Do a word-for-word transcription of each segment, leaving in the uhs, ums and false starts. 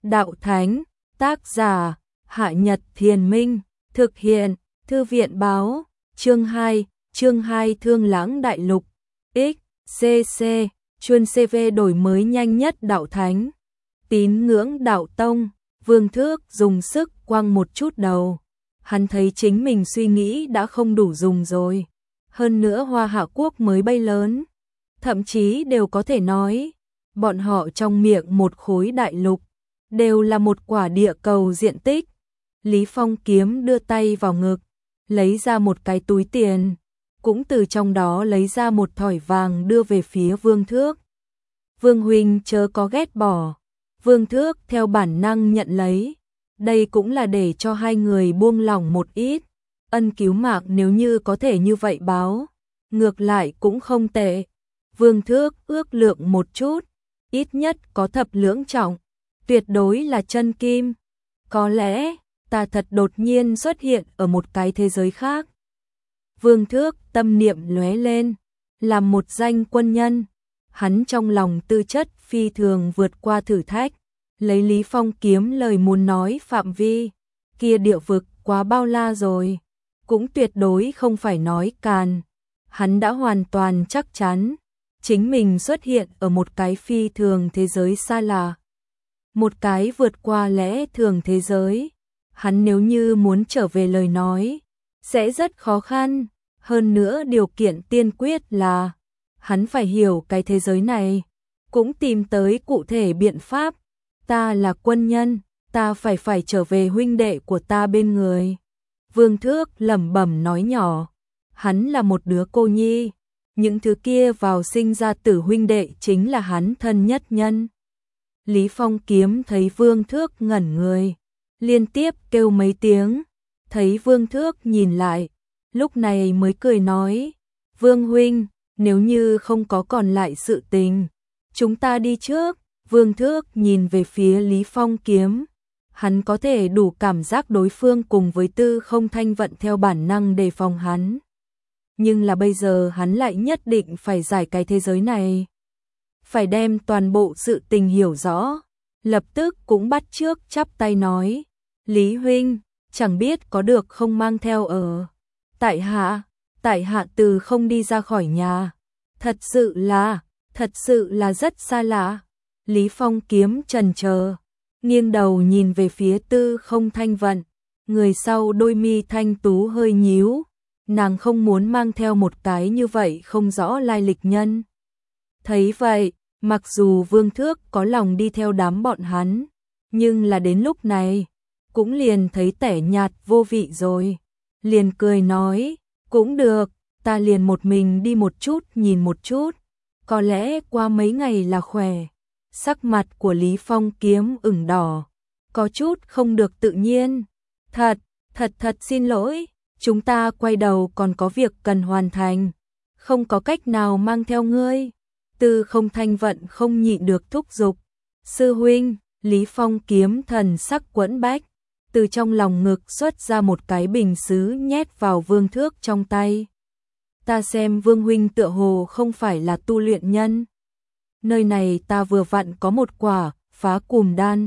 đạo thánh, tác giả, Hạ Nhật Thiền Minh, thực hiện, Thư viện báo, chương hai, chương hai Thương Lãng Đại Lục, X, C C, chuyên C V đổi mới nhanh nhất đạo thánh, tín ngưỡng đạo tông, Vương Thước dùng sức quăng một chút đầu. Hắn thấy chính mình suy nghĩ đã không đủ dùng rồi. Hơn nữa Hoa Hạ Quốc mới bay lớn. Thậm chí đều có thể nói, bọn họ trong miệng một khối đại lục, đều là một quả địa cầu diện tích. Lý Phong Kiếm đưa tay vào ngực, lấy ra một cái túi tiền, cũng từ trong đó lấy ra một thỏi vàng đưa về phía Vương Thước. Vương huynh chớ có ghét bỏ. Vương Thước theo bản năng nhận lấy. Đây cũng là để cho hai người buông lỏng một ít. Ân cứu mạng nếu như có thể như vậy báo, ngược lại cũng không tệ. Vương Thước ước lượng một chút, ít nhất có thập lưỡng trọng, tuyệt đối là chân kim. Có lẽ, ta thật đột nhiên xuất hiện ở một cái thế giới khác. Vương Thước tâm niệm lóe lên, làm một danh quân nhân. Hắn trong lòng tư chất phi thường vượt qua thử thách, lấy Lý Phong Kiếm lời muốn nói phạm vi, kia địa vực quá bao la rồi, cũng tuyệt đối không phải nói càn. Hắn đã hoàn toàn chắc chắn, chính mình xuất hiện ở một cái phi thường thế giới xa lạ, một cái vượt qua lẽ thường thế giới. Hắn nếu như muốn trở về lời nói, sẽ rất khó khăn, hơn nữa điều kiện tiên quyết là hắn phải hiểu cái thế giới này, cũng tìm tới cụ thể biện pháp. Ta là quân nhân, ta phải phải trở về huynh đệ của ta bên người. Vương Thước lẩm bẩm nói nhỏ, hắn là một đứa cô nhi, những thứ kia vào sinh ra tử huynh đệ chính là hắn thân nhất nhân. Lý Phong Kiếm thấy Vương Thước ngẩn người, liên tiếp kêu mấy tiếng, thấy Vương Thước nhìn lại, lúc này mới cười nói, Vương huynh, nếu như không có còn lại sự tình, chúng ta đi trước. Vương Thước nhìn về phía Lý Phong Kiếm, hắn có thể đủ cảm giác đối phương cùng với Tư Không Thanh Vận theo bản năng đề phòng hắn. Nhưng là bây giờ hắn lại nhất định phải giải cái thế giới này, phải đem toàn bộ sự tình hiểu rõ. Lập tức cũng bắt chước chắp tay nói, Lý huynh, chẳng biết có được không mang theo ở. Tại hạ, tại hạ từ không đi ra khỏi nhà. Thật sự là, thật sự là rất xa lạ. Lý Phong Kiếm chần chờ, nghiêng đầu nhìn về phía Tư Không Thanh Vận, người sau đôi mi thanh tú hơi nhíu, nàng không muốn mang theo một cái như vậy không rõ lai lịch nhân. Thấy vậy, mặc dù Vương Thước có lòng đi theo đám bọn hắn, nhưng là đến lúc này, cũng liền thấy tẻ nhạt vô vị rồi, liền cười nói, cũng được, ta liền một mình đi một chút nhìn một chút, có lẽ qua mấy ngày là khỏe. Sắc mặt của Lý Phong Kiếm ửng đỏ, có chút không được tự nhiên. Thật, thật thật xin lỗi, chúng ta quay đầu còn có việc cần hoàn thành, không có cách nào mang theo ngươi. Tư Không Thanh Vận không nhịn được thúc giục. Sư huynh, Lý Phong Kiếm thần sắc quẫn bách, từ trong lòng ngực xuất ra một cái bình sứ nhét vào Vương Thước trong tay. Ta xem Vương huynh tựa hồ không phải là tu luyện nhân. Nơi này ta vừa vặn có một quả phá cùm đan,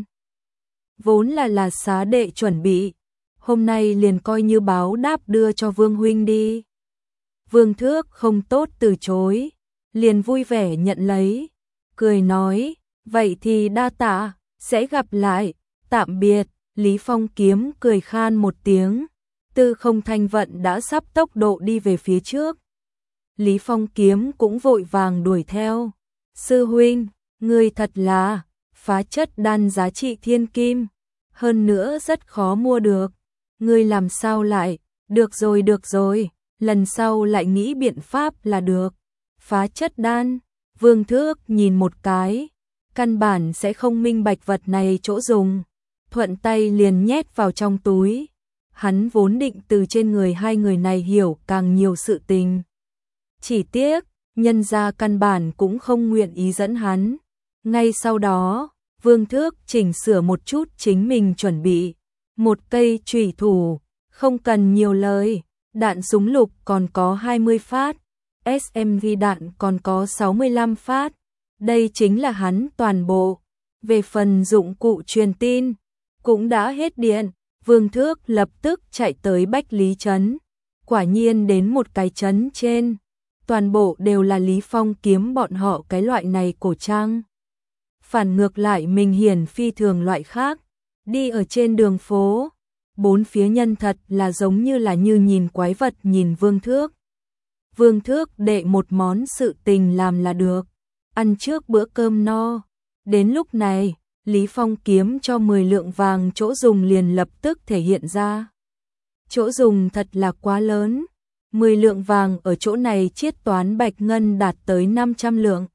vốn là là xá đệ chuẩn bị, hôm nay liền coi như báo đáp đưa cho Vương huynh đi. Vương Thước không tốt từ chối, liền vui vẻ nhận lấy, cười nói, vậy thì đa tạ, sẽ gặp lại, tạm biệt. Lý Phong Kiếm cười khan một tiếng, Tư Không Thanh Vận đã sắp tốc độ đi về phía trước. Lý Phong Kiếm cũng vội vàng đuổi theo. Sư huynh, ngươi thật là, phá chất đan giá trị thiên kim, hơn nữa rất khó mua được. Ngươi làm sao lại, được rồi được rồi, lần sau lại nghĩ biện pháp là được. Phá chất đan, Vương Thước nhìn một cái, căn bản sẽ không minh bạch vật này chỗ dùng, thuận tay liền nhét vào trong túi. Hắn vốn định từ trên người hai người này hiểu càng nhiều sự tình. Chỉ tiếc, nhân gia căn bản cũng không nguyện ý dẫn hắn. Ngay sau đó, Vương Thước chỉnh sửa một chút chính mình chuẩn bị. Một cây chủy thủ, không cần nhiều lời, đạn súng lục còn có hai mươi phát, ét em giê đạn còn có sáu mươi lăm phát. Đây chính là hắn toàn bộ. Về phần dụng cụ truyền tin, cũng đã hết điện, Vương Thước lập tức chạy tới Bách Lý Trấn. Quả nhiên đến một cái trấn trên, toàn bộ đều là Lý Phong kiếm bọn họ cái loại này cổ trang. Phản ngược lại mình hiển phi thường loại khác, đi ở trên đường phố, bốn phía nhân thật là giống như là như nhìn quái vật nhìn Vương Thước. Vương Thước đệ một món sự tình làm là được, ăn trước bữa cơm no. Đến lúc này, Lý Phong kiếm cho mười lượng vàng chỗ dùng liền lập tức thể hiện ra. Chỗ dùng thật là quá lớn, mười lượng vàng ở chỗ này chiết toán bạch ngân đạt tới năm trăm lượng.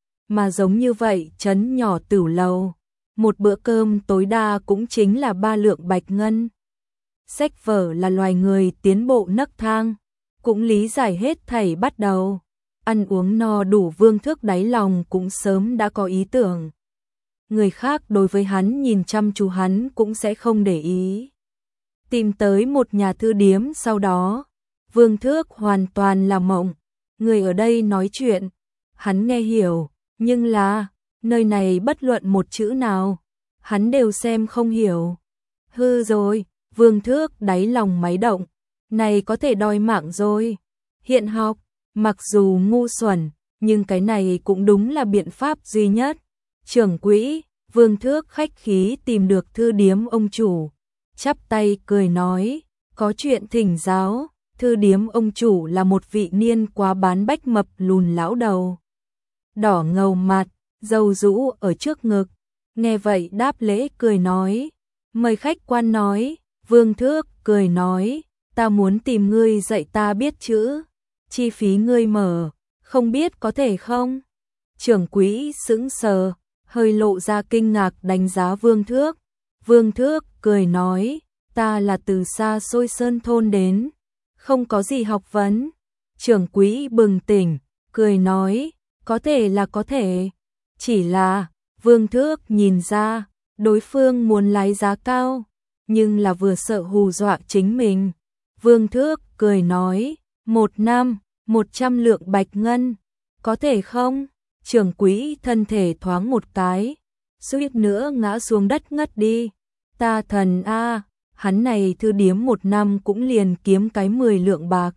Mà giống như vậy, trấn nhỏ Tửu Lầu, một bữa cơm tối đa cũng chính là ba lượng bạch ngân. Sách vở là loài người tiến bộ nấc thang, cũng lý giải hết thảy bắt đầu. Ăn uống no đủ, Vương Thước đáy lòng cũng sớm đã có ý tưởng. Người khác đối với hắn nhìn chăm chú hắn cũng sẽ không để ý. Tìm tới một nhà thư điếm sau đó, Vương Thước hoàn toàn là mộng. Người ở đây nói chuyện, hắn nghe hiểu, nhưng là, nơi này bất luận một chữ nào, hắn đều xem không hiểu. Hư rồi, Vương Thước đáy lòng máy động, này có thể đòi mạng rồi. Hiện học, mặc dù ngu xuẩn, nhưng cái này cũng đúng là biện pháp duy nhất. Trưởng quỹ, Vương Thước khách khí tìm được thư điếm ông chủ, chắp tay cười nói, có chuyện thỉnh giáo. Thư điếm ông chủ là một vị niên quá bán bách mập lùn lão đầu, đỏ ngầu mặt, râu rũ ở trước ngực. Nghe vậy đáp lễ cười nói, mời khách quan nói. Vương Thước cười nói, ta muốn tìm ngươi dạy ta biết chữ, chi phí ngươi mở, không biết có thể không? Trưởng quỹ sững sờ, hơi lộ ra kinh ngạc đánh giá Vương Thước. Vương Thước cười nói, ta là từ xa xôi sơn thôn đến, không có gì học vấn. Trưởng quỹ bừng tỉnh, cười nói, có thể là có thể, chỉ là, Vương Thước nhìn ra, đối phương muốn lái giá cao, nhưng là vừa sợ hù dọa chính mình. Vương Thước cười nói, một năm, một trăm lượng bạch ngân, có thể không? Trưởng quỹ thân thể thoáng một cái, suýt nữa ngã xuống đất ngất đi. Ta thần a, hắn này thư điếm một năm cũng liền kiếm cái mười lượng bạc.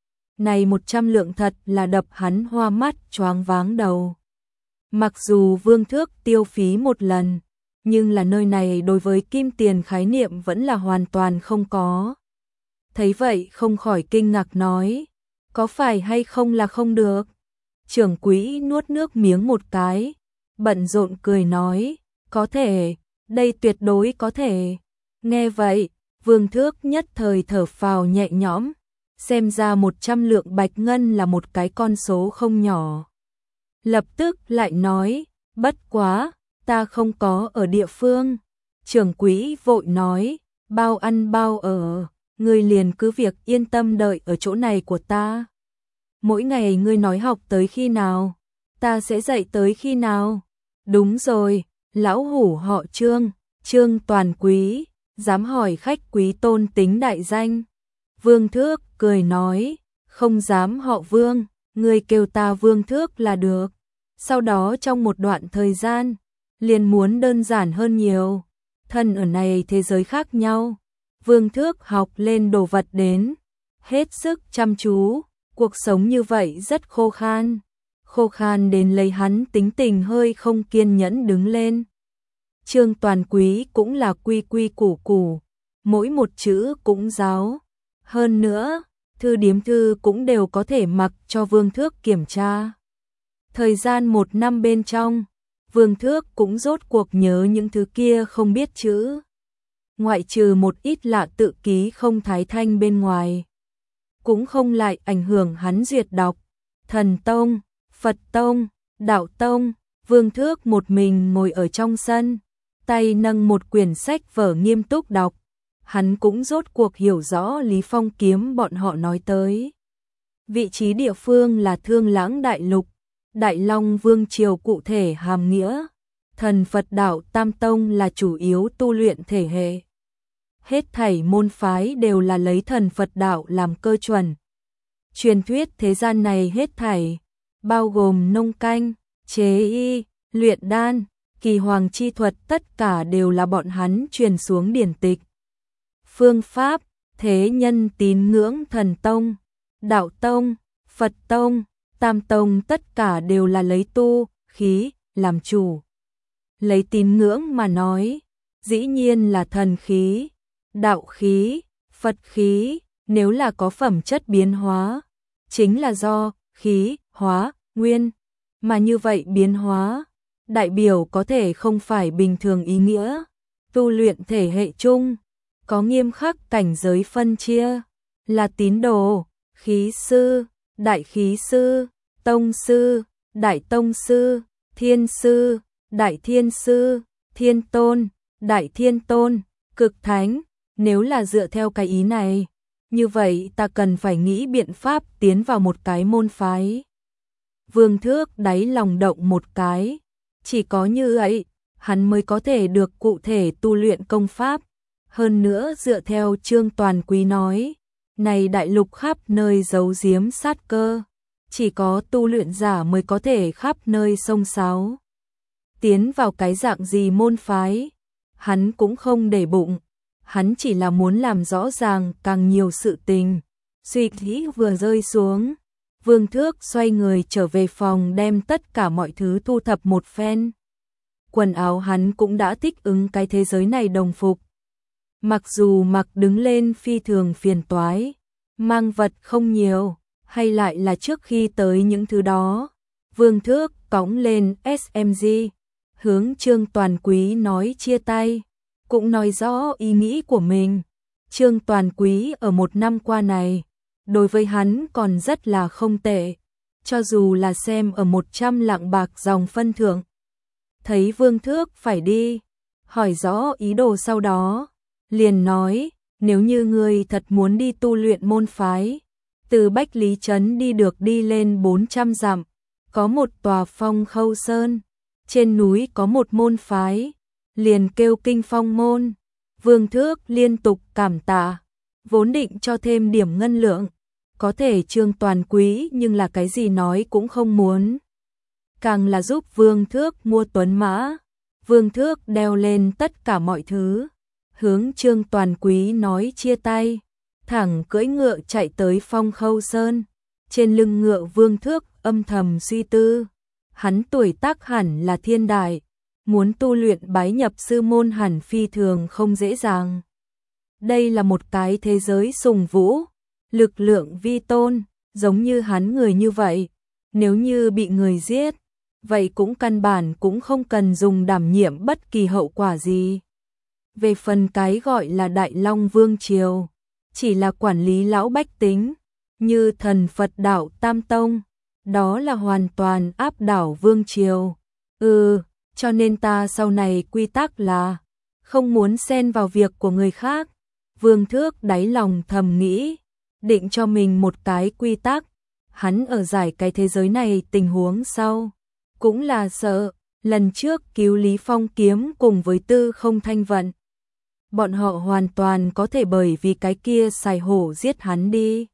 Này một trăm lượng thật là đập hắn hoa mắt choáng váng đầu. Mặc dù Vương Thước tiêu phí một lần, nhưng là nơi này đối với kim tiền khái niệm vẫn là hoàn toàn không có. Thấy vậy không khỏi kinh ngạc nói, có phải hay không là không được? Trưởng quỹ nuốt nước miếng một cái, bận rộn cười nói, có thể, đây tuyệt đối có thể. Nghe vậy, Vương Thước nhất thời thở phào nhẹ nhõm, xem ra một trăm lượng bạch ngân là một cái con số không nhỏ. Lập tức lại nói, bất quá, ta không có ở địa phương. Trưởng quỹ vội nói, bao ăn bao ở, ngươi liền cứ việc yên tâm đợi ở chỗ này của ta. Mỗi ngày ngươi nói học tới khi nào, ta sẽ dạy tới khi nào. Đúng rồi, lão hủ họ Trương, Trương Toàn Quý, dám hỏi khách quý tôn tính đại danh. Vương Thước cười nói, không dám họ Vương, ngươi kêu ta Vương Thước là được. Sau đó trong một đoạn thời gian, liền muốn đơn giản hơn nhiều. Thân ở này thế giới khác nhau, Vương Thước học lên đồ vật đến, hết sức chăm chú, cuộc sống như vậy rất khô khan. Khô khan đến lấy hắn tính tình hơi không kiên nhẫn đứng lên. Trương Toàn Quý cũng là quy quy củ củ, mỗi một chữ cũng giáo. Hơn nữa, thư điếm thư cũng đều có thể mặc cho Vương Thước kiểm tra. Thời gian một năm bên trong, Vương Thước cũng rốt cuộc nhớ những thứ kia không biết chữ. Ngoại trừ một ít lạ tự ký không thái thanh bên ngoài, cũng không lại ảnh hưởng hắn duyệt đọc. Thần Tông, Phật Tông, Đạo Tông, Vương Thước một mình ngồi ở trong sân, tay nâng một quyển sách vở nghiêm túc đọc. Hắn cũng rốt cuộc hiểu rõ Lý Phong kiếm bọn họ nói tới. Vị trí địa phương là Thương Lãng Đại Lục, Đại Long Vương Triều cụ thể hàm nghĩa. Thần Phật Đạo Tam Tông là chủ yếu tu luyện thể hệ. Hết thảy môn phái đều là lấy thần Phật Đạo làm cơ chuẩn. Truyền thuyết thế gian này hết thảy, bao gồm nông canh, chế y, luyện đan, kỳ hoàng chi thuật tất cả đều là bọn hắn truyền xuống điển tịch. Phương pháp, thế nhân tín ngưỡng thần tông, đạo tông, Phật tông, Tam tông tất cả đều là lấy tu, khí, làm chủ. Lấy tín ngưỡng mà nói, dĩ nhiên là thần khí, đạo khí, Phật khí, nếu là có phẩm chất biến hóa, chính là do khí, hóa, nguyên, mà như vậy biến hóa, đại biểu có thể không phải bình thường ý nghĩa, tu luyện thể hệ chung, có nghiêm khắc cảnh giới phân chia, là tín đồ, khí sư, đại khí sư, tông sư, đại tông sư, thiên sư, đại thiên sư, thiên tôn, đại thiên tôn, cực thánh. Nếu là dựa theo cái ý này, như vậy ta cần phải nghĩ biện pháp tiến vào một cái môn phái. Vương Thước đáy lòng động một cái, chỉ có như vậy, hắn mới có thể được cụ thể tu luyện công pháp. Hơn nữa dựa theo Trương Toàn Quý nói, này đại lục khắp nơi giấu giếm sát cơ, chỉ có tu luyện giả mới có thể khắp nơi xông xáo. Tiến vào cái dạng gì môn phái, hắn cũng không để bụng, hắn chỉ là muốn làm rõ ràng càng nhiều sự tình. Suy nghĩ vừa rơi xuống, Vương Thước xoay người trở về phòng đem tất cả mọi thứ thu thập một phen. Quần áo hắn cũng đã thích ứng cái thế giới này đồng phục. Mặc dù mặc đứng lên phi thường phiền toái, mang vật không nhiều, hay lại là trước khi tới những thứ đó, Vương Thước cõng lên ét em giê, hướng Trương Toàn Quý nói chia tay, cũng nói rõ ý nghĩ của mình. Trương Toàn Quý ở một năm qua này, đối với hắn còn rất là không tệ, cho dù là xem ở một trăm lạng bạc dòng phân thượng. Thấy Vương Thước phải đi, hỏi rõ ý đồ sau đó, liền nói, nếu như ngươi thật muốn đi tu luyện môn phái, từ Bách Lý Trấn đi được đi lên bốn trăm dặm, có một tòa Phong Khâu Sơn, trên núi có một môn phái, liền kêu Kinh Phong môn. Vương Thước liên tục cảm tạ, vốn định cho thêm điểm ngân lượng, có thể Trương Toàn Quý nhưng là cái gì nói cũng không muốn. Càng là giúp Vương Thước mua tuấn mã, Vương Thước đeo lên tất cả mọi thứ, hướng Trương Toàn Quý nói chia tay, thẳng cưỡi ngựa chạy tới Phong Khâu Sơn. Trên lưng ngựa Vương Thước âm thầm suy tư, hắn tuổi tác hẳn là thiên đại, muốn tu luyện bái nhập sư môn hẳn phi thường không dễ dàng. Đây là một cái thế giới sùng vũ, lực lượng vi tôn, giống như hắn người như vậy, nếu như bị người giết, vậy cũng căn bản cũng không cần dùng đảm nhiệm bất kỳ hậu quả gì. Về phần cái gọi là Đại Long Vương Triều, chỉ là quản lý lão bách tính, như thần Phật đạo Tam Tông, đó là hoàn toàn áp đảo Vương Triều. Ừ, cho nên ta sau này quy tắc là không muốn xen vào việc của người khác. Vương Thước đáy lòng thầm nghĩ, định cho mình một cái quy tắc, hắn ở giải cái thế giới này tình huống sau, cũng là sợ, lần trước cứu Lý Phong Kiếm cùng với Tư Không Thanh Vận. Bọn họ hoàn toàn có thể bởi vì cái kia xài hổ giết hắn đi.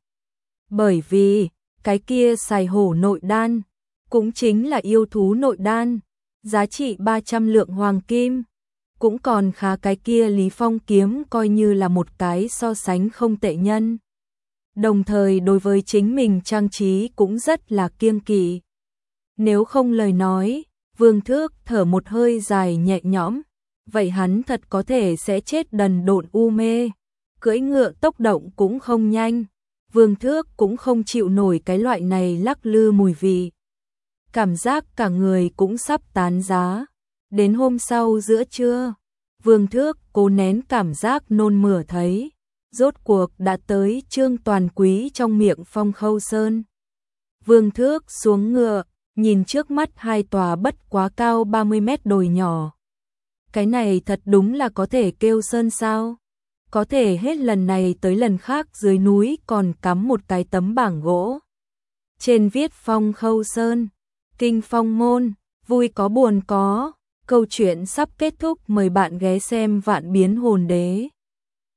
Bởi vì, cái kia xài hổ nội đan, cũng chính là yêu thú nội đan, giá trị ba trăm lượng hoàng kim. Cũng còn khá cái kia Lý Phong Kiếm coi như là một cái so sánh không tệ nhân. Đồng thời đối với chính mình trang trí cũng rất là kiêng kỵ. Nếu không lời nói, Vương Thước thở một hơi dài nhẹ nhõm, vậy hắn thật có thể sẽ chết đần độn u mê. Cưỡi ngựa tốc độ cũng không nhanh, Vương Thước cũng không chịu nổi cái loại này lắc lư mùi vị. Cảm giác cả người cũng sắp tán giá. Đến hôm sau giữa trưa, Vương Thước cố nén cảm giác nôn mửa thấy, rốt cuộc đã tới Trương Toàn Quý trong miệng Phong Khâu Sơn. Vương Thước xuống ngựa, nhìn trước mắt hai tòa bất quá cao ba mươi mét đồi nhỏ. Cái này thật đúng là có thể kêu sơn sao? Có thể hết lần này tới lần khác dưới núi còn cắm một cái tấm bảng gỗ. Trên viết Phong Khâu Sơn, Kinh Phong môn, vui có buồn có. Câu chuyện sắp kết thúc, mời bạn ghé xem Vạn Biến Hồn Đế.